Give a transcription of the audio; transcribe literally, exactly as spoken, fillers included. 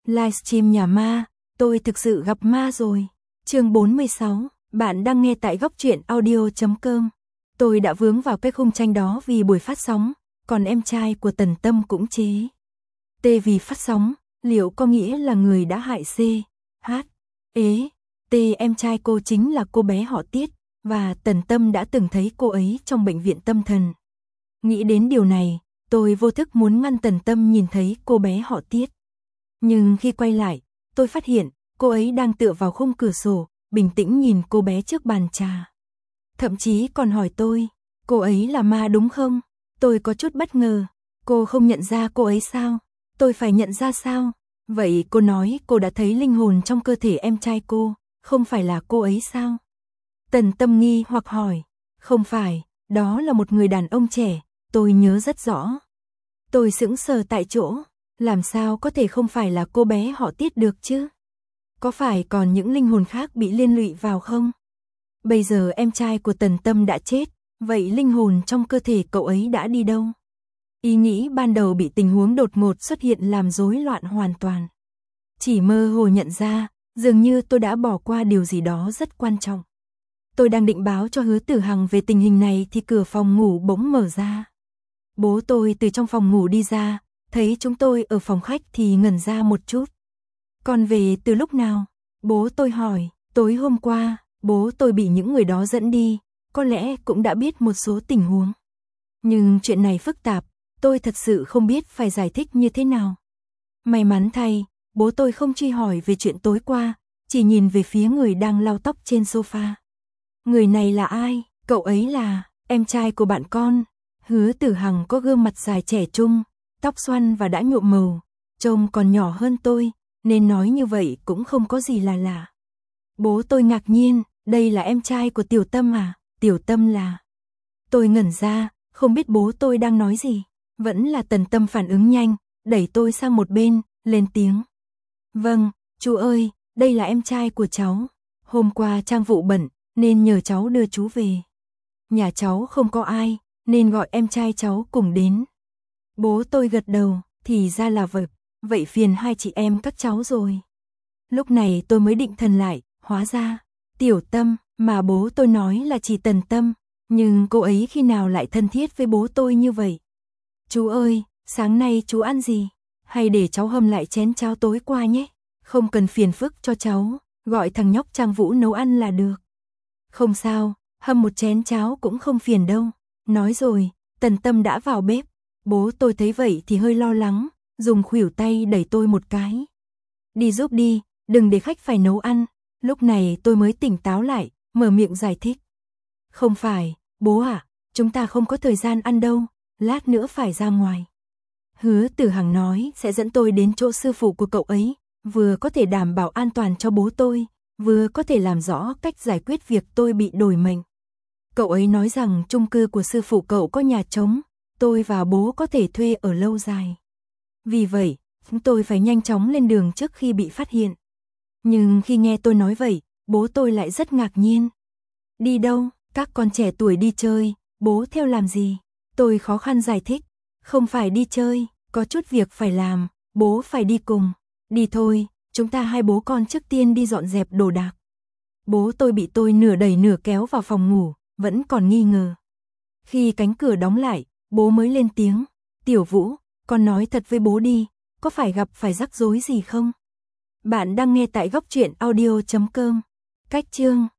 Livestream nhà ma, tôi thực sự gặp ma rồi. Chương bốn mươi sáu, bạn đang nghe tại góc truyện audio chấm com. Tôi đã vướng vào cái khung tranh đó vì buổi phát sóng, còn em trai của Tần Tâm cũng chế. T vì phát sóng, liệu có nghĩa là người đã hại C, H, ế, T em trai cô chính là cô bé họ Tiết, và Tần Tâm đã từng thấy cô ấy trong bệnh viện tâm thần. Nghĩ đến điều này, tôi vô thức muốn ngăn Tần Tâm nhìn thấy cô bé họ Tiết. Nhưng khi quay lại, tôi phát hiện, cô ấy đang tựa vào khung cửa sổ, bình tĩnh nhìn cô bé trước bàn trà. Thậm chí còn hỏi tôi, cô ấy là ma đúng không? Tôi có chút bất ngờ, cô không nhận ra cô ấy sao? Tôi phải nhận ra sao? Vậy cô nói cô đã thấy linh hồn trong cơ thể em trai cô, không phải là cô ấy sao? Tần Tâm nghi hoặc hỏi, không phải, đó là một người đàn ông trẻ, tôi nhớ rất rõ. Tôi sững sờ tại chỗ, làm sao có thể không phải là cô bé họ Tiết được chứ? Có phải còn những linh hồn khác bị liên lụy vào không? Bây giờ em trai của Tần Tâm đã chết, vậy linh hồn trong cơ thể cậu ấy đã đi đâu? Ý nghĩ ban đầu bị tình huống đột ngột xuất hiện làm rối loạn hoàn toàn. Chỉ mơ hồ nhận ra, dường như tôi đã bỏ qua điều gì đó rất quan trọng. Tôi đang định báo cho Hứa Tử Hằng về tình hình này thì cửa phòng ngủ bỗng mở ra. Bố tôi từ trong phòng ngủ đi ra, thấy chúng tôi ở phòng khách thì ngẩn ra một chút. Con về từ lúc nào? Bố tôi hỏi, tối hôm qua, bố tôi bị những người đó dẫn đi, có lẽ cũng đã biết một số tình huống. Nhưng chuyện này phức tạp, tôi thật sự không biết phải giải thích như thế nào. May mắn thay, bố tôi không truy hỏi về chuyện tối qua, chỉ nhìn về phía người đang lau tóc trên sofa. Người này là ai? Cậu ấy là em trai của bạn con. Hứa Tử Hằng có gương mặt dài trẻ trung, tóc xoăn và đã nhuộm màu, trông còn nhỏ hơn tôi, nên nói như vậy cũng không có gì là lạ. Bố tôi ngạc nhiên, đây là em trai của Tiểu Tâm à? Tiểu Tâm là... Tôi ngẩn ra, không biết bố tôi đang nói gì. Vẫn là Tần Tâm phản ứng nhanh, đẩy tôi sang một bên, lên tiếng. Vâng, chú ơi, đây là em trai của cháu. Hôm qua trang vụ bận, nên nhờ cháu đưa chú về. Nhà cháu không có ai, nên gọi em trai cháu cùng đến. Bố tôi gật đầu, thì ra là vậy, vậy phiền hai chị em các cháu rồi. Lúc này tôi mới định thần lại, hóa ra, Tiểu Tâm, mà bố tôi nói là chỉ Tần Tâm, nhưng cô ấy khi nào lại thân thiết với bố tôi như vậy? Chú ơi, sáng nay chú ăn gì? Hay để cháu hâm lại chén cháo tối qua nhé, không cần phiền phức cho cháu, gọi thằng nhóc Trang Vũ nấu ăn là được. Không sao, hâm một chén cháo cũng không phiền đâu. Nói rồi, Tần Tâm đã vào bếp. Bố tôi thấy vậy thì hơi lo lắng, dùng khuỷu tay đẩy tôi một cái. Đi giúp đi, đừng để khách phải nấu ăn. Lúc này tôi mới tỉnh táo lại, mở miệng giải thích. Không phải, bố ạ, à, chúng ta không có thời gian ăn đâu, lát nữa phải ra ngoài. Hứa Tử Hằng nói sẽ dẫn tôi đến chỗ sư phụ của cậu ấy, vừa có thể đảm bảo an toàn cho bố tôi, vừa có thể làm rõ cách giải quyết việc tôi bị đổi mệnh. Cậu ấy nói rằng chung cư của sư phụ cậu có nhà trống, tôi và bố có thể thuê ở lâu dài. Vì vậy, chúng tôi phải nhanh chóng lên đường trước khi bị phát hiện. Nhưng khi nghe tôi nói vậy, bố tôi lại rất ngạc nhiên. Đi đâu? Các con trẻ tuổi đi chơi, bố theo làm gì? Tôi khó khăn giải thích. Không phải đi chơi, có chút việc phải làm, bố phải đi cùng. Đi thôi, chúng ta hai bố con trước tiên đi dọn dẹp đồ đạc. Bố tôi bị tôi nửa đẩy nửa kéo vào phòng ngủ, vẫn còn nghi ngờ. Khi cánh cửa đóng lại, bố mới lên tiếng. Tiểu Vũ, con nói thật với bố đi, có phải gặp phải rắc rối gì không? Bạn đang nghe tại góc truyện audio chấm com. Cách chương